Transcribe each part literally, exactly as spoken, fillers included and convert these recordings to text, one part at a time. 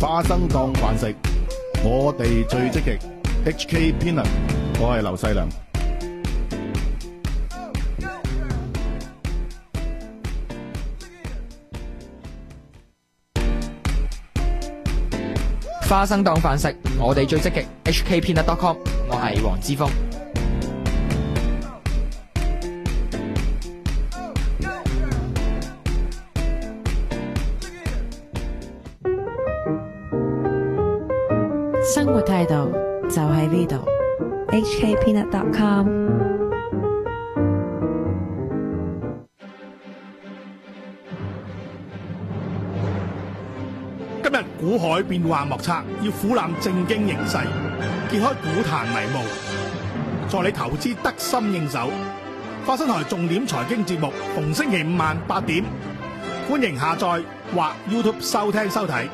花生當飯食，我哋最積極。H K Peanut， 我係劉細良。 花生當飯食，我哋最積極。H K Peanut dot com， 我係黃之鋒。 生活態度就喺呢度。H K Peanut dot com。 今日股海變幻莫測，要俯瞰正經形勢，揭開股壇迷霧，助你投資得心應手。花生台重點財經節目，逢星期五晚八點，歡迎下載或 YouTube 收聽收睇。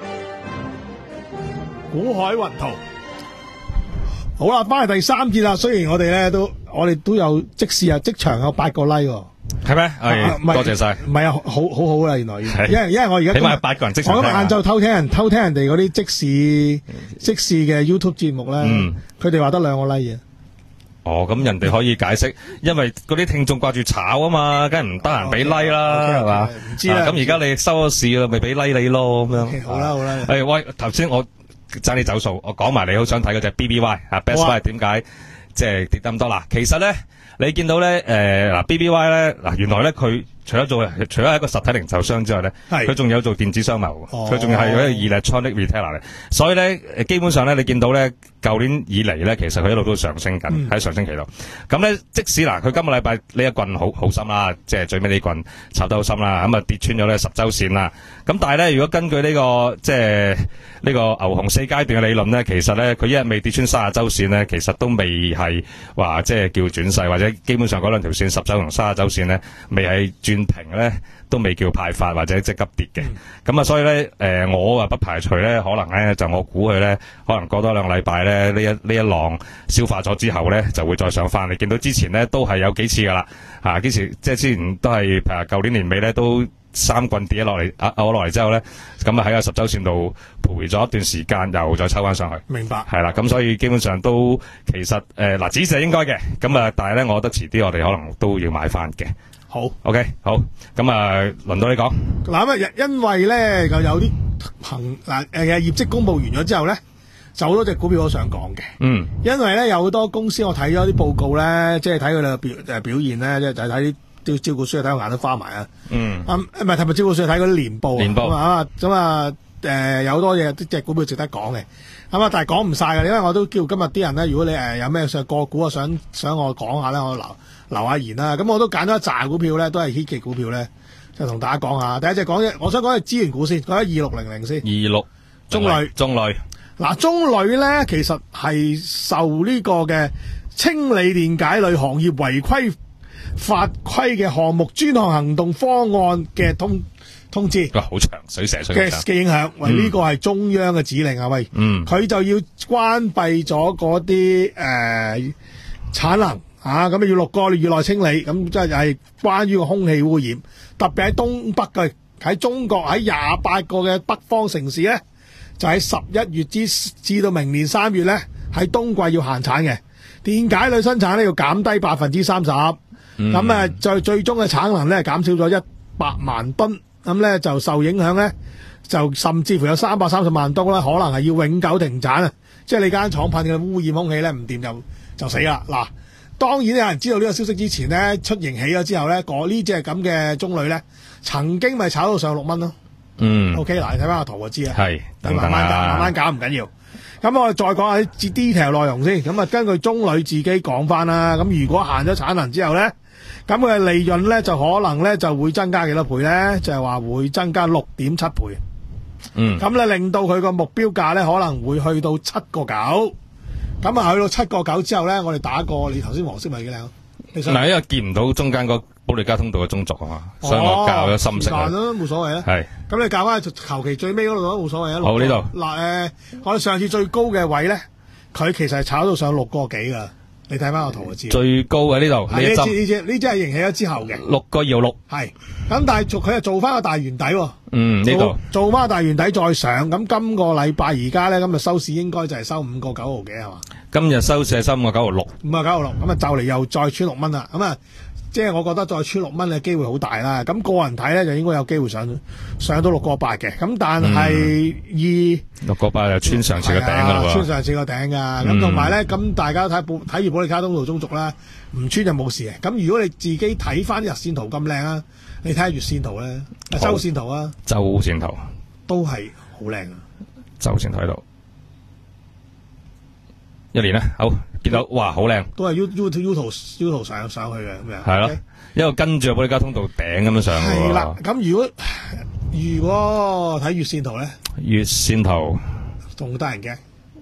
股海雲圖，好啦，翻嚟第三節啦。雖然我哋咧都，我哋都有即時啊，即場有八個 like 喎。 係咩？係，多謝晒。 唔係啊，好好好啦，原來，因為因為我而家起碼八個人即場聽。 我今日晏晝偷聽人偷聽人哋嗰啲即時即時嘅 YouTube 節目咧，佢哋話得兩個 like 嘅。 哦，咁人哋可以解釋，因為嗰啲聽眾掛住炒啊嘛，梗係唔得閒俾 like 啦，係嘛？ 唔知啦。 咁而家你收咗市啦，咪俾 like 你咯，咁樣。 好啦好啦。 誒喂，頭先我爭啲走數，我講埋你好想睇嗰隻 B B Y 啊 ，Best Buy 點解即係跌得咁多啦？其實咧，你見到咧誒嗱 B B Y 咧嗱，原來咧佢除咗做除咗係一個實體零售商之外咧，佢仲有做電子商貿，佢仲係嗰個 electronic retailer 嚟，所以咧基本上咧你見到咧舊年以嚟咧，其實佢一路都上升緊喺、嗯、上升期度。咁咧即使嗱佢今個禮拜呢一棍好好深啦，即係最尾呢棍插得好深啦，咁啊跌穿咗咧十周線啦。咁但係咧，如果根據呢、這個即係呢個牛熊四階段嘅理論咧，其實咧佢一日未跌穿三十周線咧，其實都未係話即係叫轉勢，或者基本上嗰兩條線十周同三十周線咧未係轉平咧，都未叫派發或者即急跌嘅。咁啊、嗯，所以咧誒、呃、我啊不排除咧可能咧就我估佢咧可能過多兩個禮拜咧呢一呢一浪消化咗之後咧就會再上翻。你見到之前咧都係有幾次噶啦嚇，幾時即係之前都係誒舊年年尾咧都三棍跌咗落嚟，啊我落嚟之後咧，咁啊喺個十周線度徘徊咗一段時間，又再抽翻上去。 明白。係啦，咁所以基本上都其實誒嗱，止蝕係應該嘅，咁啊，但係咧，我覺得遲啲我哋可能都要買翻嘅。 好 ，OK，好，咁啊，輪到你講。 嗱咁啊，因為咧就有啲憑嗱誒業績公佈完咗之後咧，就好多隻股票我想講嘅。嗯。因為咧有好多公司我睇咗啲報告咧，即係睇佢哋嘅表誒表現咧，即係就係睇啲。照照顧書睇我眼都花埋啊！嗯，啊唔係，係咪照顧書睇嗰啲年報啊？年報啊，咁啊，誒有好多嘢，啲隻股票值得講嘅。咁啊，但係講唔晒嘅，因為我都叫今日啲人咧，如果你誒有咩上個股啊，想想我講下咧，我留留下言啦。咁我都揀咗一紮股票咧，都係 hit 嘅股票咧，就同大家講下。第一隻講嘅，我想講係資源股先，講下二六零零先。二六中鋁，中鋁嗱，中鋁咧其實係受呢個嘅清理電解鋁行業違規法規嘅項目專項行動方案嘅通通知， 哇，好長，水蛇水嘅嘅影響，喂，呢個係中央嘅指令啊，喂，嗯，佢就要關閉咗嗰啲誒產能啊，咁要六個月內清理，咁即係係關於個空氣污染，特別喺東北嘅，喺中國喺廿八個嘅北方城市咧，就喺十一月至至到明年三月咧，喺冬季要限產嘅電解鋁生產咧要減低百分之三十。咁啊，最最終嘅產能咧減少咗一百萬噸，咁咧就受影響咧，就甚至乎有三百三十萬噸咧，可能係要永久停產啊！即係你間廠噴嘅污染空氣咧唔掂就就死啦！嗱，當然有人知道呢個消息之前咧，出型起咗之後咧，嗰呢隻咁嘅中鋁咧，曾經咪炒到上六蚊咯。嗯。O K， 嗱，你睇翻個圖就知啦。係。慢慢搞，慢慢搞唔緊要。咁我哋再講下啲 detail 內容先。咁啊，根據中鋁自己講翻啦，咁如果限咗產能之後咧，咁佢嘅利潤咧就可能咧就會增加幾多倍咧？就係話會增加六點七倍。嗯。咁咧令到佢個目標價咧可能會去到七個九。咁啊去到七個九之後咧，我哋打個你頭先黃色咪幾靚？ 嗱，因為見唔到中間個保利加通道嘅中軸啊嘛，所以我校咗深色。 時間咯，冇所謂啊。係。咁你校翻求其最尾嗰度都冇所謂啊。 好，呢度。 嗱誒，我哋上次最高嘅位咧，佢其實係炒到上六個幾噶。 你睇翻個圖就知。 最高喺呢度呢一係呢支針呢支呢支係迎起咗之後嘅， 六個二毫六， 係咁，但係做佢係做翻個大圓底喎。 嗯呢度做做翻個大圓底再上，咁今個禮拜而家咧，咁啊收市應該就係收五個九毫幾係嘛？ 今日收市係收五個九毫六， 五個九毫六，咁啊就嚟又再穿六蚊啦，咁啊。即係我覺得再穿六蚊嘅機會好大啦，咁個人睇咧就應該有機會上上到六個八嘅，咁但係二六個八就穿上次個頂㗎啦喎， 穿上次個頂㗎，咁同埋咧咁大家睇睇完保利加通道中軸啦，唔穿就冇事嘅。咁如果你自己睇翻日線圖咁靚啊，你睇下月線圖咧，周線圖啊， 周線圖都係好靚啊， 周線圖喺度，一年咧好。見到哇，好靚， 都係 U U U 圖 U 圖上上去嘅咁樣。 係咯，一路跟住保利加通道頂咁樣上嘅喎。 係啦，咁如果如果睇月線圖咧， 月線圖仲得人驚。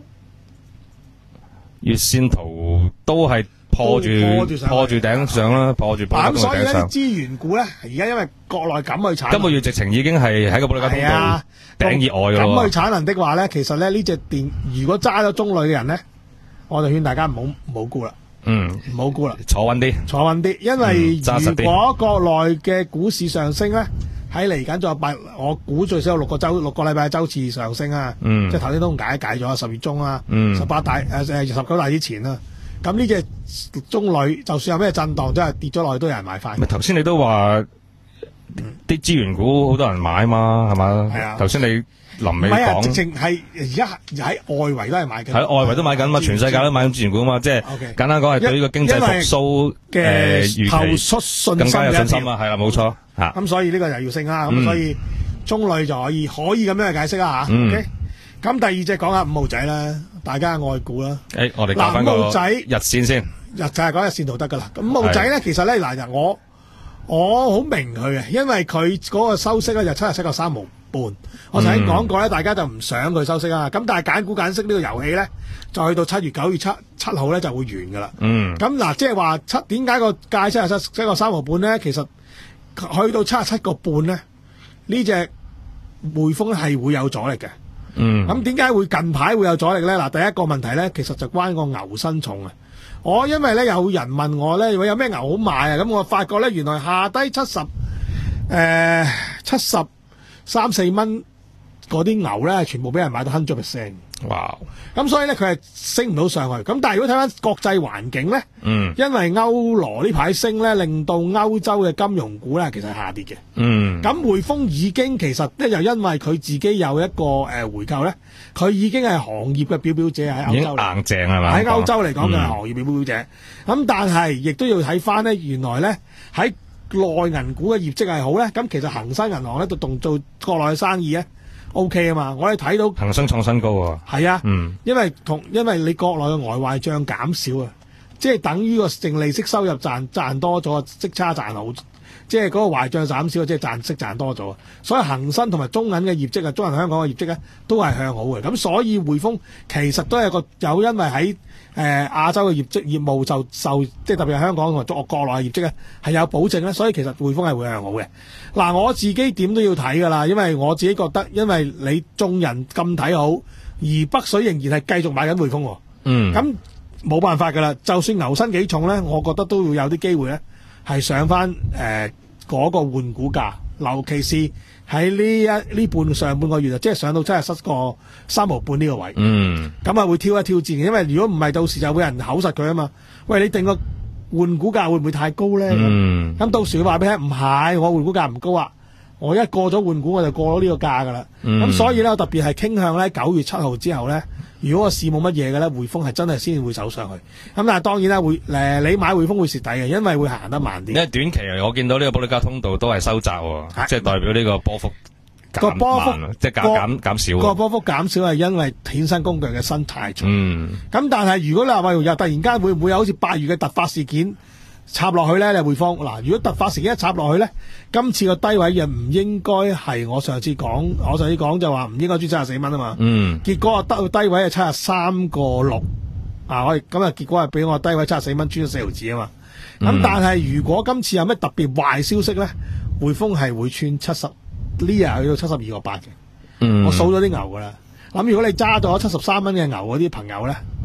月線圖都係破住破住頂上啦，破住保利加通道頂上。 咁所以呢啲資源股咧，而家因為國內咁去產， 今個月直情已經係喺個保利加通道頂以外嘅喎。 咁去產能的話咧，其實咧呢隻電如果揸咗中旅嘅人咧。我就勸大家唔好唔好沽啦， 嗯， 唔好沽啦， 坐穩啲， 坐穩啲，因為如果國內嘅股市上升咧，喺嚟緊仲有八，我估最少有六個周六個禮拜嘅周次上升啊，嗯，即係頭先都解一解咗十月中啊，嗯，十八大誒誒十九大之前啦，咁呢隻中旅就算有咩震盪，真係跌咗落去都有人買翻。 咪頭先你都話啲資源股好多人買嘛，係嘛？係啊，頭先你。臨尾講， 直情係而家喺外圍都係買緊， 喺外圍都買緊嘛，全世界都買緊資源股嘛，即係簡單講係對呢個經濟復甦嘅預期更加有信心啊，係啦，冇錯嚇。 咁所以呢個就要升啦，咁所以中旅就可以可以咁樣去解釋啦嚇。OK，咁第二隻講下五號仔啦，大家愛股啦。 誒，我哋講翻個日線先， 日就係講日線圖得噶啦。咁五號仔咧，其實咧嗱，我我好明佢嘅，因為佢嗰個收息咧就七十七個三毫半，我曾經講過咧，大家就唔想佢收息啊。咁但係揀股揀息呢個遊戲咧，就去到七月九月七七號咧就會完噶啦。嗯。咁嗱，即係話七點解個價七十七七個三毫半咧？其實去到七十七個半咧，呢隻匯豐係會有阻力嘅。嗯。咁點解會近排會有阻力咧？嗱，第一個問題咧，其實就關個牛身重啊。我因為咧有人問我咧，如果有咩牛好買啊？咁我發覺咧，原來下低七十誒七十。三四蚊嗰啲牛咧，全部俾人買到 hundred percent。哇！咁所以咧，佢係升唔到上去。咁但係如果睇翻國際環境咧，嗯，因為歐羅呢排升咧，令到歐洲嘅金融股咧其實係下跌嘅。嗯。咁匯豐已經其實咧，又因為佢自己有一個誒、呃、回購咧，佢已經係行業嘅表表者喺歐洲。已經硬淨係嘛？喺歐洲嚟講嘅係行業表表者。咁、嗯、但係亦都要睇翻咧，原來咧喺內銀股嘅業績係好咧，咁其實恒生銀行咧就動做國內嘅生意咧 OK 啊嘛，我哋睇到恒生創新高喎， 係啊，嗯，因為同因為你國內嘅外壞帳減少啊，即係等於個淨利息收入賺賺多咗，息差賺好，即係嗰個壞帳減少，即係賺息賺多咗，所以恒生同埋中銀嘅業績啊，中銀香港嘅業績咧都係向好嘅，咁所以匯豐其實都係個有因為喺。誒、呃、亞洲嘅業績業務就受即係特別係香港同埋中國內嘅業績咧係有保證咧，所以其實匯豐係會向好嘅。嗱，我自己點都要睇㗎啦，因為我自己覺得，因為你眾人咁睇好，而北水仍然係繼續買緊匯豐喎。嗯，咁冇辦法㗎啦。就算牛身幾重咧，我覺得都會有啲機會咧係上翻誒嗰個換股價，尤其是喺呢一呢半上半個月啊，即係上到七十七個三毫半呢個位，嗯，咁啊會挑一挑戰嘅，因為如果唔係到時就會有人口實佢啊嘛。喂，你定個換股價會唔會太高咧？嗯，咁到時佢話俾你聽，唔係我換股價唔高啊，我一過咗換股我就過咗呢個價噶啦。咁、嗯、所以咧，我特別係傾向咧九月七號之後咧，如果個市冇乜嘢嘅咧，匯豐係真係先會走上去。咁但係當然啦，會誒你買匯豐會蝕底嘅，因為會行得慢啲。因為短期我見到呢個保利加通道都係收窄喎，即係代表呢個波幅個波幅即係減減減少。 個波幅減少係因為衍生工具嘅生態重。嗯。咁但係如果你話又突然間會唔會有好似八月嘅突發事件插落去咧？你匯豐嗱，如果突發事件一插落去咧，今次個低位又唔應該係我上次講，我上次講就話唔應該穿七十四蚊啊嘛。嗯。結果啊，得低位係七十三個六啊，我哋咁啊，結果係俾我低位七十四蚊穿咗四毫子啊嘛。咁、嗯、但係如果今次有咩特別壞消息咧，匯豐係會穿七十呢日去到七十二個八嘅。嗯。我數咗啲牛噶啦。咁如果你揸咗七十三蚊嘅牛嗰啲朋友咧，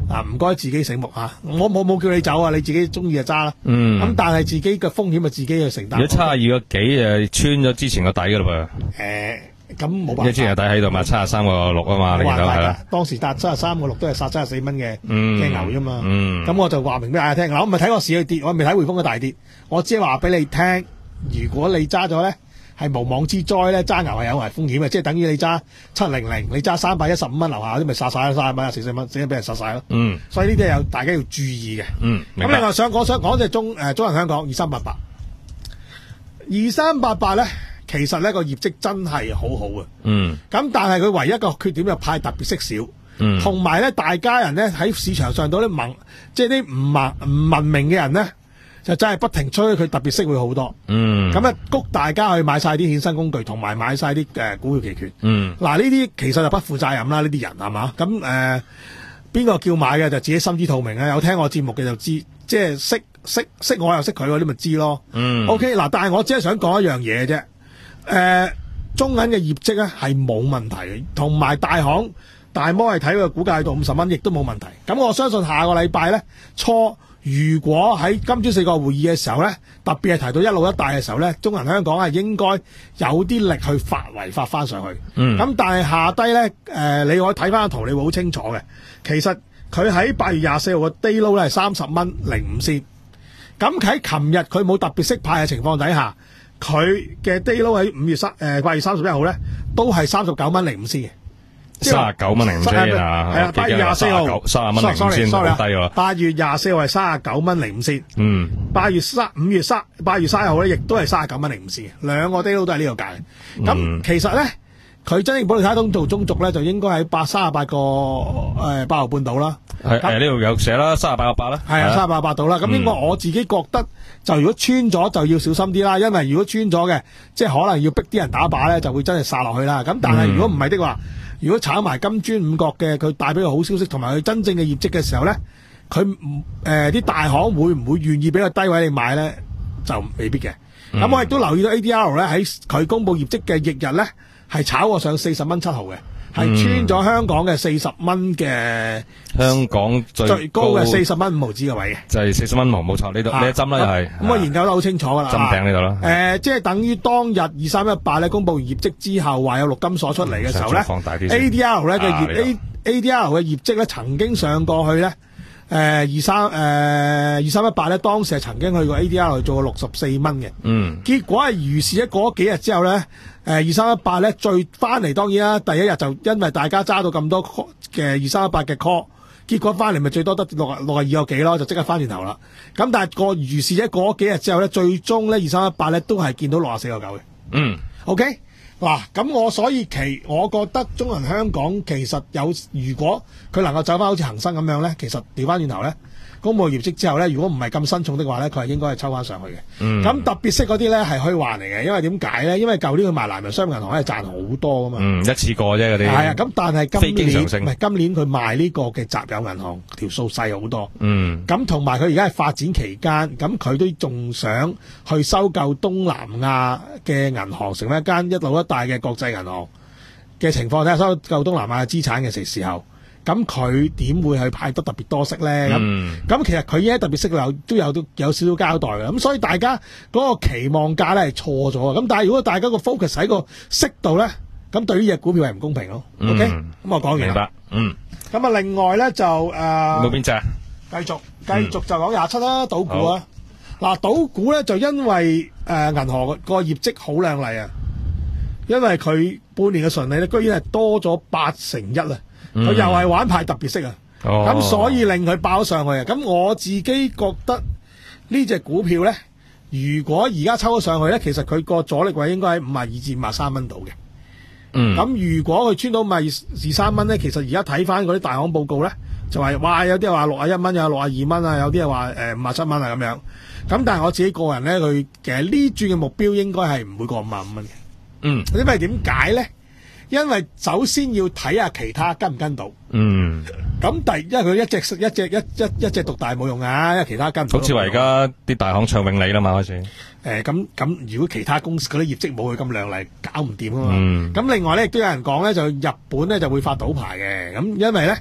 啊，唔該自己醒目啊！我冇冇叫你走啊，你自己中意就揸啦。 嗯。 咁但係自己嘅風險咪自己去承擔。 如果七十二個幾誒穿咗之前個底噶啦噃。 誒，咁冇辦法。 因為之前個底喺度嘛，七十三個六啊嘛，你見到係啦。 當時達七十三個六都係殺七十四蚊嘅嗯嘅牛啫嘛。 嗯。 咁我就話明俾大家聽，嗱，我唔係睇個市去跌，我未睇匯豐嘅大跌，我只係話俾你聽，如果你揸咗咧。係無妄之災咧，揸牛係有危風險嘅，即係等於你揸七零零，你揸三百一十五蚊樓下啲咪殺晒啦，三十蚊啊四十蚊，整俾人殺晒咯。 嗯， 所以呢啲有大家要注意嘅。 嗯， 咁另外想講想講就中誒中銀香港二三八八，二三八八咧，其實呢個業績真係好好嘅。嗯，咁但係佢唯一一個缺點就派特別息少。嗯，同埋咧，大家人咧喺市場上度啲文，即係啲唔文唔文明嘅人咧。就真係不停吹佢特別息會好多，嗯，咁啊谷大家去買晒啲衍生工具，同埋買晒啲誒股票期權，嗯，嗱呢啲其實就不負責任啦，呢啲人係嘛，咁誒邊個叫買嘅就自己心知肚明啊，有聽我節目嘅就知，即係識識識我又識佢嗰啲咪知咯，嗯 ，OK 嗱，但係我只係想講一樣嘢啫，誒、呃、中銀嘅業績咧係冇問題嘅，同埋大行大摩係睇佢股價到五十蚊，亦都冇問題，咁我相信下個禮拜咧初。如果喺今朝四個會議嘅時候咧，特別係提到一路一帶嘅時候咧，中銀香港係應該有啲力去發圍發翻上去。嗯。咁但係下低咧，誒、呃，你可以睇翻個圖，你會好清楚嘅。其實佢喺八月廿四號嘅 day low 咧係三十蚊零五仙。咁喺琴日佢冇特別息派嘅情況底下，佢嘅 day low 喺五月三誒八月三十一號咧都係三十九蚊零五仙嘅。 三十九蚊零五仙啊， 係啊，八月廿四號， 三十蚊零五仙好低喎。 八月廿四號係三十九蚊零五仙， 嗯，八月三五月三八月三十號咧，亦都係三十九蚊零五仙，兩個 day low 都係呢個價嘅。咁、嗯、其實咧，佢真正保利卡通做中軸咧，就應該喺八三十八個誒八毫半度啦。 係誒呢度有寫啦，三十八個八啦。 係啊，三十八個八度啦。咁應該我自己覺得，就如果穿咗就要小心啲啦，因為如果穿咗嘅，即係可能要逼啲人打靶咧，就會真係殺落去啦。咁但係如果唔係的話，如果炒埋金磚五角嘅，佢帶俾佢好消息，同埋佢真正嘅業績嘅時候咧，佢誒啲大行會唔會願意俾個低位你買咧？就未必嘅。咁、嗯、我亦都留意到 A D R 咧喺佢公布業績嘅翌日咧，係炒過上四十蚊七毫嘅，係穿咗香港嘅四十蚊嘅香港最最高嘅四十蚊五毫子嘅位嘅， 就係四十蚊毫冇錯呢度呢一針啦，又係咁我研究得好清楚噶啦， 針頂呢度啦。 誒，即係等於當日二三一八咧公布完業績之後，話有陸金所出嚟嘅時候咧、嗯、，A D R 咧嘅業 A A D R 嘅業績咧曾經上過去咧，誒二三誒二三一八咧當時係曾經去過 A D R 做過六十四蚊嘅，嗯，結果係如是一過幾日之後咧，誒二三一八咧最翻嚟，當然啦，第一日就因為大家揸到咁多嘅二三一八嘅 call。結果翻嚟咪最多得六六廿二個幾咯，就即刻翻轉頭啦。咁但係個如是者過咗幾日之後咧，最終咧二三一八咧都係見到六廿四個九嘅。嗯 ，OK 嗱，咁我所以其我覺得中銀香港其實有，如果佢能夠走翻好似恒生咁樣咧，其實調翻轉頭咧，公佈業績之後咧，如果唔係咁新重的話咧，佢係應該係抽翻上去嘅。咁、嗯、特別息嗰啲咧係虛幻嚟嘅，因為點解咧？因為舊年佢賣南洋商業銀行係賺好多噶嘛。嗯，一次過啫嗰啲。係啊，咁但係今年唔係今年佢賣呢個嘅集友銀行條數細好多。嗯。咁同埋佢而家係發展期間，咁佢都仲想去收購東南亞嘅銀行，成為一間一路一帶嘅國際銀行嘅情況，睇下收購東南亞嘅資產嘅時時候。咁佢點會去派得特別多息咧？咁、嗯、咁其實佢依家特別息有都有都有少少交代嘅。咁所以大家嗰個期望價咧係錯咗嘅。咁但係如果大家個 focus 喺個息度咧，咁對於隻股票係唔公平咯。嗯、OK，咁我講完啦。明白。嗯。咁啊，另外咧就誒，冇邊隻？繼續繼續就講廿七啦，賭股啊。嗱，賭股咧就因為誒、呃、銀行個業績好靚麗啊，因為佢半年嘅純利咧居然係多咗八成一啊。佢、嗯、又係玩派特別息啊，咁、哦、所以令佢爆上去啊。咁我自己覺得呢隻股票咧，如果而家抽咗上去咧，其實佢個阻力位應該喺五十二至五十三蚊度嘅。嗯，咁如果佢穿到五十二三蚊咧，其實而家睇翻嗰啲大行報告咧，就話哇有啲話六十一蚊，有六十二蚊啊，有啲係話誒五十七蚊啊咁樣。咁但係我自己個人咧，佢其實呢轉嘅目標應該係唔會過五十五蚊嘅。嗯，因為點解咧？因為首先要睇下其他跟唔跟到，嗯，咁第因為佢一隻一隻一一一隻獨大冇用啊，因為其他跟唔到。好似話而家啲大行唱永利啦嘛，開始。誒咁咁，如果其他公司嗰啲業績冇佢咁亮麗，搞唔掂啊嘛。咁、嗯、另外咧，亦都有人講咧，就日本咧就會發賭牌嘅，咁因為咧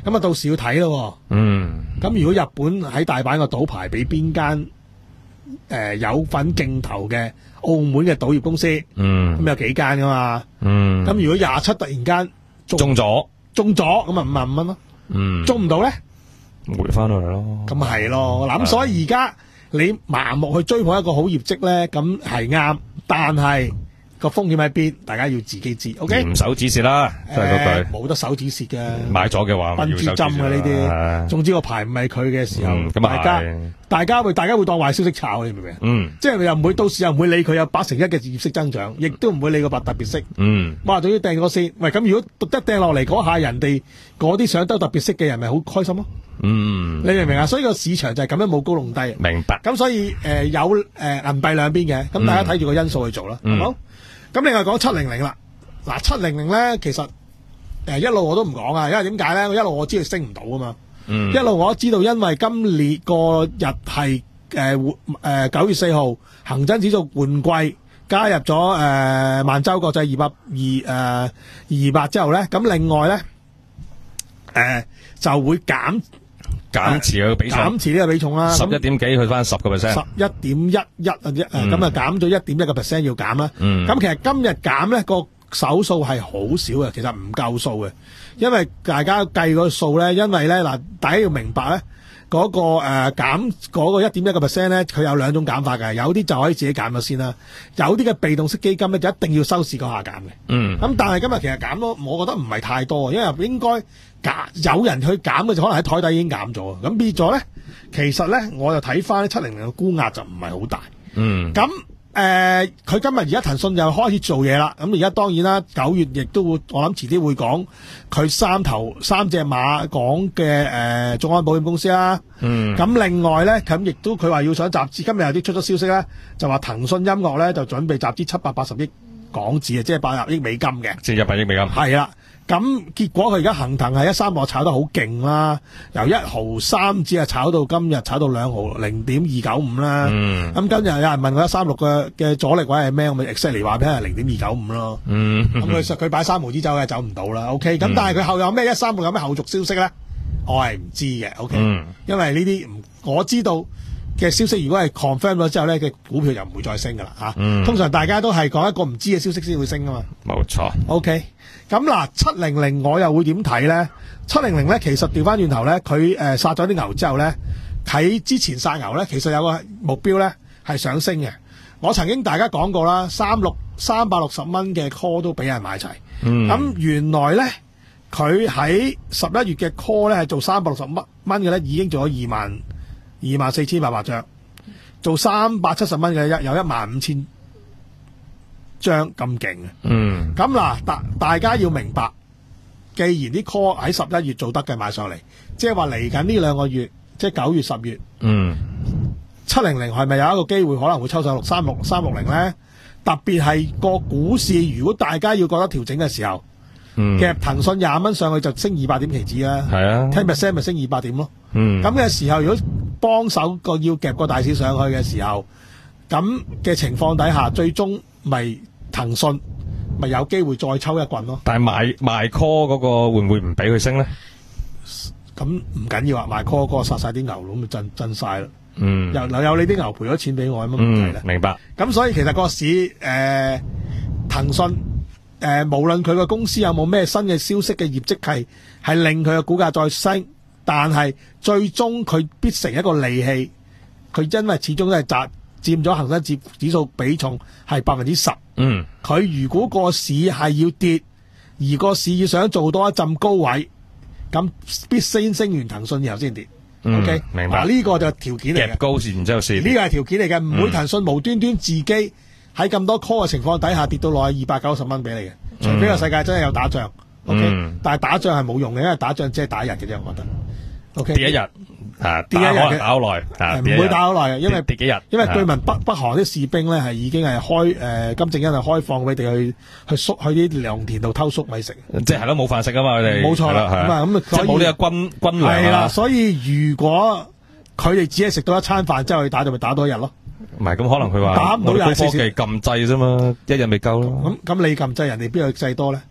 咁啊到時要睇咯。 嗯， 咁如果日本喺大阪個賭牌俾邊間誒有份競投嘅澳門嘅賭業公司， 嗯， 咁有幾間噶嘛？ 嗯， 咁如果廿七突然間中咗， 中咗，咁啊五萬五蚊咯。 嗯， 中唔到咧， 回翻落嚟咯。 咁係咯。嗱，咁所以而家你盲目去追捧一個好業績咧，咁係啱，但係個風險喺邊，大家要自己知。O K， 嚴守指示啦，都係嗰句。 冇得手指蝕嘅， 買咗嘅話， 笨豬針嘅呢啲。總之個牌唔係佢嘅時候， 咁大家係大家會大家會當壞消息炒，你明唔明？ 嗯， 即係又唔會到時又唔會理佢有八成一嘅業績增長，亦都唔會理個特別息。 嗯， 哇！總之掟咗先。喂，咁如果一掟落嚟嗰下，人哋嗰啲想兜特別息嘅人，咪好開心咯。 嗯， 你明唔明啊？所以個市場就係咁樣冇高弄低。 明白。 咁所以誒、呃、有誒、呃、銀幣兩邊嘅，咁大家睇住個因素去做啦， 嗯、 好冇？咁另外講七零零啦，嗱七零零咧，其實誒、呃、一路我都唔講啊，因為點解咧？我一路我知道升唔到啊嘛， 嗯、 一路我都知道，因為今年個日係誒誒九月四號恒生指數換季加入咗誒、呃、萬洲國際二百二誒二百之後咧，咁另外咧誒、呃、就會減。 減持嘅比重， 減持呢個比重啦， 十一點幾去翻十個 percent， 十一點一一啊，一誒咁啊減咗一點一個 percent 要減啦。咁、 嗯、 其實今日減咧個手數係好少嘅，其實唔夠數嘅，因為大家計個數咧，因為咧嗱，大家要明白咧，嗰、那個誒、呃、減嗰、那個一點一個 percent 咧，佢有兩種減法嘅，有啲就可以自己減咗先啦，有啲嘅被動式基金咧就一定要收市嗰下減嘅。嗯，咁但係今日其實減咗，我覺得唔係太多，因為應該。有人去減嘅就可能喺台底已經減咗，咁變咗咧，其實咧我就睇翻七零零嘅沽壓就唔係好大。嗯，咁誒，佢、呃、今日而家騰訊又開始做嘢啦，咁而家當然啦，九月亦都會，我諗遲啲會講佢三頭三隻馬講嘅誒眾安保險公司啦。嗯，咁另外咧，咁亦都佢話要想集資，今日有啲出咗消息咧，就話騰訊音樂咧就準備集資七百八十億港紙啊，即係八十億美金嘅， 即係一百億美金。係啦。 咁結果佢而家恒騰係一三六炒得好勁啦，由一毫三只啊炒到今日炒到兩毫零點二九五啦。咁、嗯、今日有人問我一三六嘅嘅阻力位係咩？我咪 exactly 話俾佢係零點二九五咯。咁佢實佢擺三毫子走嘅走唔到啦。OK，咁、嗯、但係佢後有咩一三六有咩後續消息咧？我係唔知嘅。OK，、嗯、因為呢啲唔我知道嘅消息，如果係 confirm 咗之後咧，嘅股票就唔會再升噶啦吓。通常大家都係講一個唔知嘅消息先會升噶嘛。冇錯。OK。咁嗱，七零零我又會點睇咧？七零零咧，其實調翻轉頭咧，佢誒殺咗啲牛之後咧，喺之前殺牛咧，其實有個目標咧係上升嘅。我曾經大家講過啦，三六三百六十蚊嘅 call 都俾人買齊。咁、嗯、原來咧，佢喺十一月嘅 call 咧係做三百六十蚊蚊嘅咧，已經做咗二萬二萬四千八百張，做三百七十蚊嘅有一萬五千。張咁勁嘅，嗯，咁嗱，大大家要明白，既然啲 call 喺十一月做得嘅買上嚟，即係話嚟緊呢兩個月，即係九月、十月，嗯，七零零係咪有一個機會可能會抽上六三六三六零咧？特別係個股市，如果大家要覺得調整嘅時候，嗯，夾騰訊廿蚊上去就升二百點期指啦，係啊 ten percent 咪升二百點咯，嗯，咁嘅時候，如果幫手個要夾個大市上去嘅時候，咁嘅情況底下，最終咪騰訊咪有機會再抽一棍咯。但係賣賣 call 嗰個會唔會唔俾佢升咧？咁唔緊要啊，賣 call 嗰個殺晒啲牛佬咪震震晒啦。嗯，又有你啲牛賠咗錢俾我，咁乜問題咧？明白。咁所以其實個市誒騰訊誒無論佢個公司有冇咩新嘅消息嘅業績係係令佢嘅股價再升，但係最終佢必成一個利器。佢因為始終都係集。佔咗恒生指指數比重係百分之十。嗯，佢如果個市係要跌，而個市要想做多一陣高位，咁必先升完騰訊，然後先跌。嗯、OK，明白。嗱、啊，呢、這個就條件嚟嘅。夾高先，然之後先。呢個係條件嚟嘅，唔、嗯、會騰訊無端端自己喺咁多 call 嘅情況底下跌到落去二百九十蚊俾你嘅，除非個世界真係有打仗。OK，、嗯、但係打仗係冇用嘅，因為打仗只係打一日嘅啫，我覺得。OK，第一日。啊！跌一日嘅打好耐，唔會打好耐嘅，因為跌幾日。因為據聞北北韓啲士兵咧係已經係開誒、呃、金正恩係開放佢哋去去粟去啲良田度偷粟米食，即係咯冇飯食啊嘛佢哋。冇錯啦，咁啊咁啊，即係冇呢個軍軍糧係啦，所以如果佢哋只係食到一餐飯之後去打，就咪打多一日咯。唔係咁可能佢話打唔到廿四小時，科技撳掣啫嘛，一日未夠咯。咁咁你撳掣，人哋邊有掣多咧？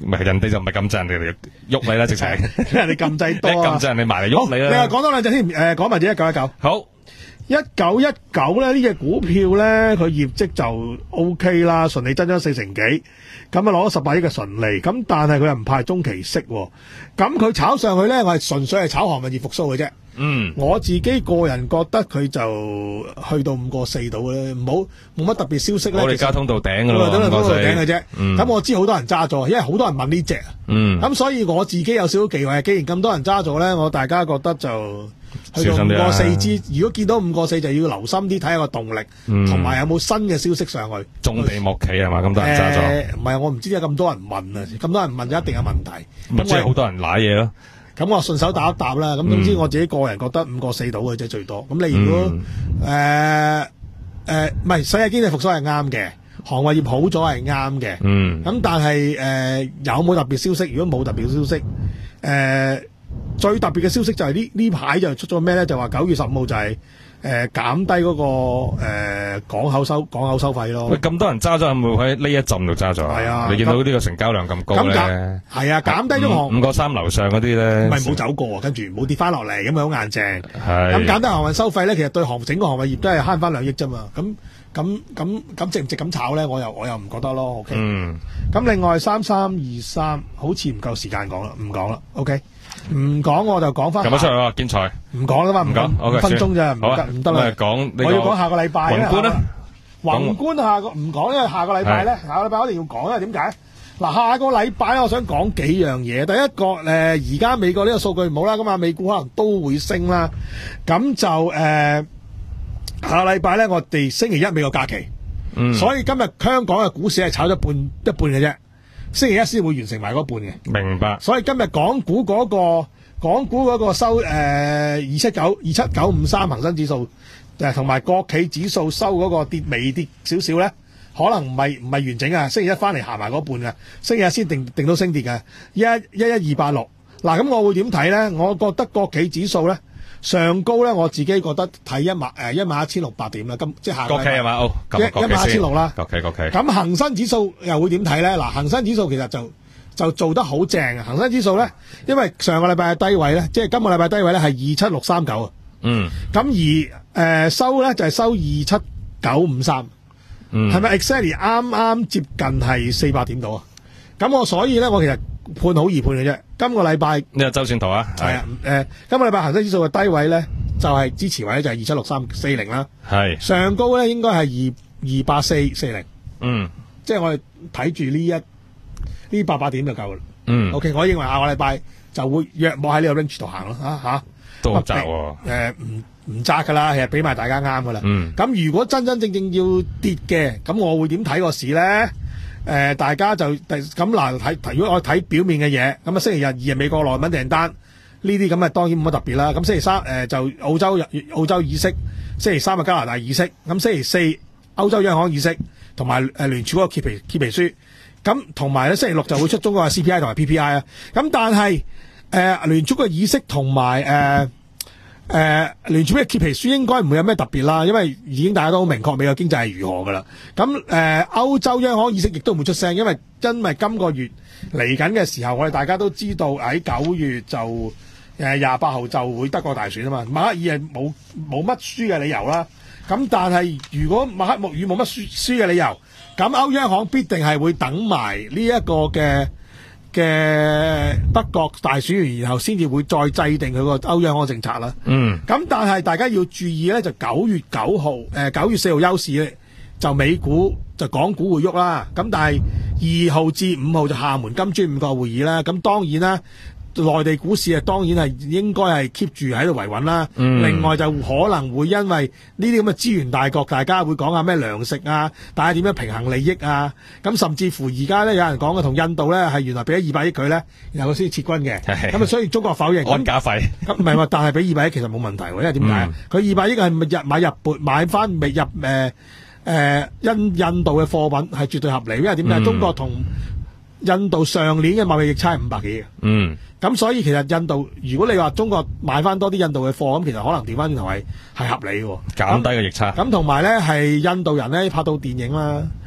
唔係人哋就唔係撳掣，人哋嚟喐你啦，直情人哋撳掣多啊， 一撳掣人哋埋嚟喐你啦。 你話講多兩隻先，誒講埋隻一九一九。 好。 一九一九咧，呢隻股票咧，佢業績就 O K 啦，順利增長四成幾，咁啊攞咗十八億嘅純利，咁但係佢又唔派中期息，咁佢炒上去咧，我係純粹係炒航運業復甦嘅啫。嗯，我自己個人覺得佢就去到五個四度咧，唔好冇乜特別消息咧。 我哋加通道頂噶咯， 通道頂嘅啫。咁、 嗯、 我知好多人揸咗，因為好多人問呢隻。嗯，咁所以我自己有少少忌諱，既然咁多人揸咗咧，我大家覺得就。去到五個四支，如果見到五個四就要留心啲睇下個動力，同埋、嗯、有冇新嘅消息上去。種地莫企係嘛？咁多人揸咗？ 唔係、呃，我唔知點解咁多人問啊！咁多人問就一定有問題。 咪即係好多人瀨嘢咯。 咁我順手答一答啦。咁總之我自己個人覺得五個四到嘅啫最多。咁你如果誒誒唔係世界經濟復甦係啱嘅，航運業好咗係啱嘅。嗯。咁但係誒、呃、有冇特別消息？如果冇特別消息，誒、呃。最特別嘅消息就係呢呢排就出咗咩咧？就話九月十五號就係誒減低嗰、那個誒、呃、港口收港口收費咯。喂，咁多人揸咗，有冇喺呢一陣度揸咗？係啊，你見到呢個成交量咁高咧？ 係啊，減低咗航五個三樓上嗰啲咧， 唔係冇走過，跟住冇跌翻落嚟，咁樣好硬淨。係咁減低航運收費咧，其實對航整個航運業都係慳翻兩億啫嘛。咁咁咁咁值唔值咁炒咧？我又我又唔覺得咯。OK。嗯。咁另外三三二三好似唔夠時間講啦，唔講啦。OK。唔講我就講翻。咁出嚟喎，建材。唔講啦嘛，唔講，五分鐘咋，唔得唔得啦。講我要講下個禮拜咧。宏觀啦，宏觀下個唔講，因為下個禮拜咧，下個禮拜我哋要講，因為點解？嗱，下個禮拜我想講幾樣嘢。第一個誒，而家美國呢個數據唔好啦，咁啊美股可能都會升啦。咁就誒，下個禮拜咧，我哋星期一美國假期，嗯，所以今日香港嘅股市係炒咗半一半嘅啫。星期一先會完成埋嗰半嘅，明白。所以今日港股嗰、那個港股嗰個收誒二七九二七九五三恒生指數誒同埋國企指數收嗰個跌微跌少少咧，可能唔係唔係完整啊。星期一翻嚟行埋嗰半嘅，星期一先定定到升跌嘅一一一二八六。嗱，咁我會點睇咧？我覺得國企指數咧上高咧，我自己覺得睇一萬誒一萬一千六百點啦。咁即係下個國企係嘛？哦，一一萬一千六啦。國企國企。咁恒生指數又會點睇咧？嗱，恒生指數其實就就做得好正啊！恒生指數咧，因為上個禮拜嘅低位咧，即係今個禮拜低位咧係二七六三九啊。嗯。咁而誒、呃、收咧就係、是、收二七九五三。嗯。係咪 exactly 啱啱接近係四百點度啊？咁我所以咧，我其實判好易判嘅啫。今個禮拜呢個周線圖啊，係啊，誒、呃，今個禮拜恒生指數嘅低位咧，就係、是、支持位咧就係二七六三四零啦，係上高咧應該係二二八四四零，嗯，即係我哋睇住呢一呢八百點就夠啦，嗯 ，OK， 我認為下個禮拜就會約莫喺呢個 range 度行咯，吓、啊、吓，都好窄喎，誒，唔唔窄噶啦，其實俾埋大家啱噶啦，嗯，咁如果真真正正要跌嘅，咁我會點睇個市咧？誒、呃，大家就咁嗱睇，如果我睇表面嘅嘢，咁啊星期日二日美國內穩訂單呢啲咁啊，當然冇乜特別啦。咁星期三誒、呃、就澳洲澳洲議息，星期三啊加拿大議息，咁星期四歐洲央行議息，同埋誒聯儲嗰個揭皮揭皮書，咁同埋咧星期六就會出中國嘅 C P I 同埋 P P I 啊。咁但係誒聯儲嘅議息同埋誒誒聯儲嘅揭皮書應該唔會有咩特別啦，因為已經大家都好明確美國經濟係如何噶啦。咁誒歐洲央行議息亦都唔會出聲，因為因為今個月嚟緊嘅時候，我哋大家都知道喺九月就誒廿八號就會德國大選啊嘛。默克爾係冇冇乜輸嘅理由啦。咁但係如果默克爾冇乜輸輸嘅理由，咁歐央行必定係會等埋呢一個嘅嘅德國大選完，然後先至會再制定佢個歐央行政策啦。嗯。咁但係大家要注意咧，就九月九號誒九月四號休市咧，就美股就港股會喐啦。咁但係二號至五號就廈門金磚五個會議啦。咁當然啦，內地股市啊當然係應該係 keep 住喺度維穩啦。嗯。另外就可能會因為呢啲咁嘅資源大國，大家會講下咩糧食啊，大家點樣平衡利益啊。咁甚至乎而家咧有人講嘅同印度咧係原來俾咗二百億佢咧，然後佢先撤軍嘅。咁啊，所以中國否認安家費。咁唔係話，但係俾二百億其實冇問題喎，因為點解？佢二百億係入買入撥買翻未入誒誒印印度嘅貨品係絕對合理，因為點解？嗯、中國同印度上年嘅貿易逆差係五百幾嘅。嗯。咁所以其實印度，如果你話中國買翻多啲印度嘅貨，咁其實可能調翻轉頭係係合理喎，減低個逆差。咁同埋咧係印度人咧拍到電影啦，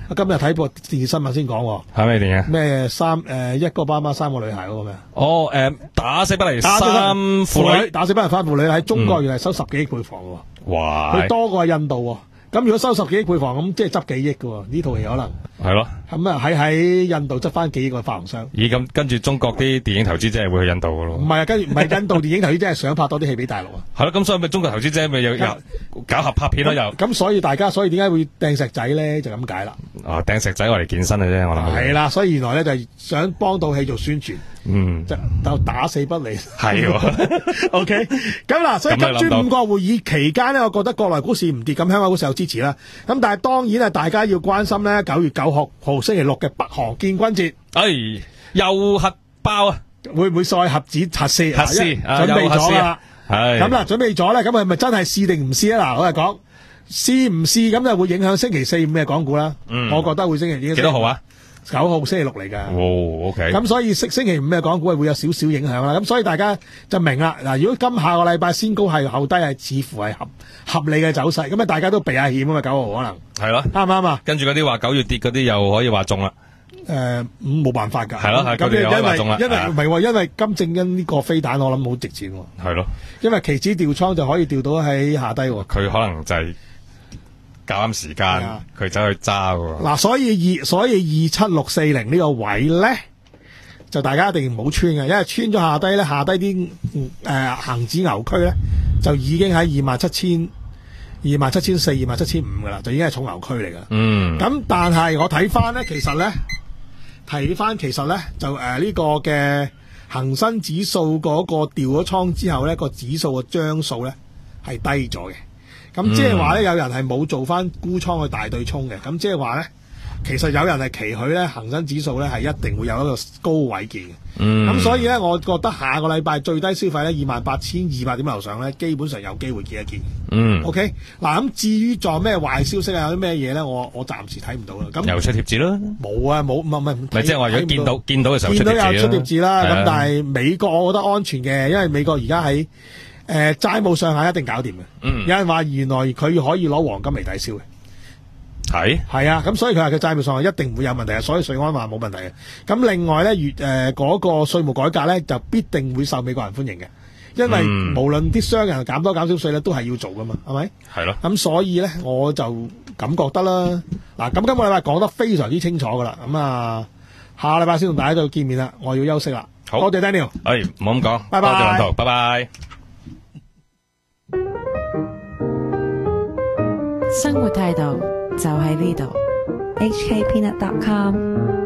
今日睇部電視新聞先講喎， 係咩電影？ 咩三誒一個爸爸三個女孩嗰個咩？ 哦，誒打死不離打死不三婦女， 打死不離三婦女喺中國原來收十幾億配房喎， 哇！ 佢多過印度喎。咁如果收十幾億配房，咁即係執幾億嘅喎，呢套戲可能係咯。 咁啊喺喺印度執翻幾億個發行商。 咦，咁跟住中國啲電影投資者係會去印度嘅咯？ 唔係啊，跟住唔係印度電影投資者係想拍多啲戲俾大陸啊。 係咯，咁所以咪中國投資者咪又又搞合拍片咯又。 咁所以大家所以點解會掟石仔咧？就咁解啦。 啊，掟石仔我嚟健身嘅啫，我諗。 係啦，所以原來咧就係想幫到戲做宣傳。 嗯， 就就打死不離。 係喎。 O K，咁嗱，所以金磚五國會議期間呢，我覺得國內股市唔跌，咁香港股市有支持啦。咁但係當然係大家要關心咧，九月九號星期六嘅北韓建軍節， 哎，又核爆啊！ 會唔會再核子核試？ 核試啊，準備咗啦。 係咁啦，準備咗咧，咁係咪真係試定唔試啊？嗱，我係講試唔試，咁就會影響星期四五嘅港股啦。 嗯， 我覺得會星期幾幾多號啊？ 九號星期六嚟㗎。 哦 ，OK。 咁所以星星期五嘅港股係會有少少影響啦。咁所以大家就明啦。嗱，如果今下個禮拜先高係後低係似乎係合合理嘅走勢，咁啊大家都避下險啊嘛。九號可能係咯， 啱唔啱啊？ 跟住嗰啲話九月跌嗰啲又可以話中啦。 誒、呃，咁、嗯、冇辦法㗎。 係咯，係佢哋又可以話中啦。 因為唔係喎，因為金正恩呢個飛彈我諗好值錢喎。 係咯， 因為期指調倉就可以調到喺下低喎。 佢可能就係、是。夾啱時間，佢走去揸喎。 嗱，所以二所以二七六四零呢個位咧，就大家一定唔好穿嘅，因為穿咗下低咧，下低啲誒恆指牛區咧，就已經喺二萬七千、二萬七千四、二萬七千五噶啦，就已經係重牛區嚟噶。 嗯。 咁但係我睇翻咧，其實咧睇翻其實咧就誒呢、呃這個嘅恒生指數嗰個調咗倉之後咧，個指數嘅張數咧係低咗嘅。咁即係話咧，有人係冇做翻沽倉去大對沖嘅，咁即係話咧，其實有人係期許咧恒生指數咧係一定會有一個高位見嘅。嗯。咁所以咧，我覺得下個禮拜最低消費咧二萬八千二百點樓上咧，基本上有機會見一見。嗯。O K，嗱咁至於仲有咩壞消息啊，有啲咩嘢咧，我我暫時睇唔到啦。咁又出貼紙啦？ 冇啊，冇唔係唔係。咪即係話如果見到見到嘅時候見到有出貼紙啦，咁但係係美國我覺得安全嘅，因為美國而家喺。誒、呃、債務上限一定搞掂嘅，嗯，有人話原來佢可以攞黃金嚟抵消嘅， 係係啊，咁所以佢話佢債務上限一定唔會有問題啊，所以瑞安話冇問題嘅。咁另外咧，越誒嗰個稅務改革咧，就必定會受美國人歡迎嘅，因為無論啲商人減多減少稅咧，都係要做噶嘛，係咪？係咯。咁所以咧，我就咁覺得啦。嗱，咁今個禮拜講得非常之清楚噶啦，咁啊，下個禮拜先同大家再見面啦，我要休息啦。好，多謝 Daniel。 誒，唔好咁講， 拜拜。 多謝雲圖，拜拜。 生活態度就喺呢度 ，H K Peanut dot com。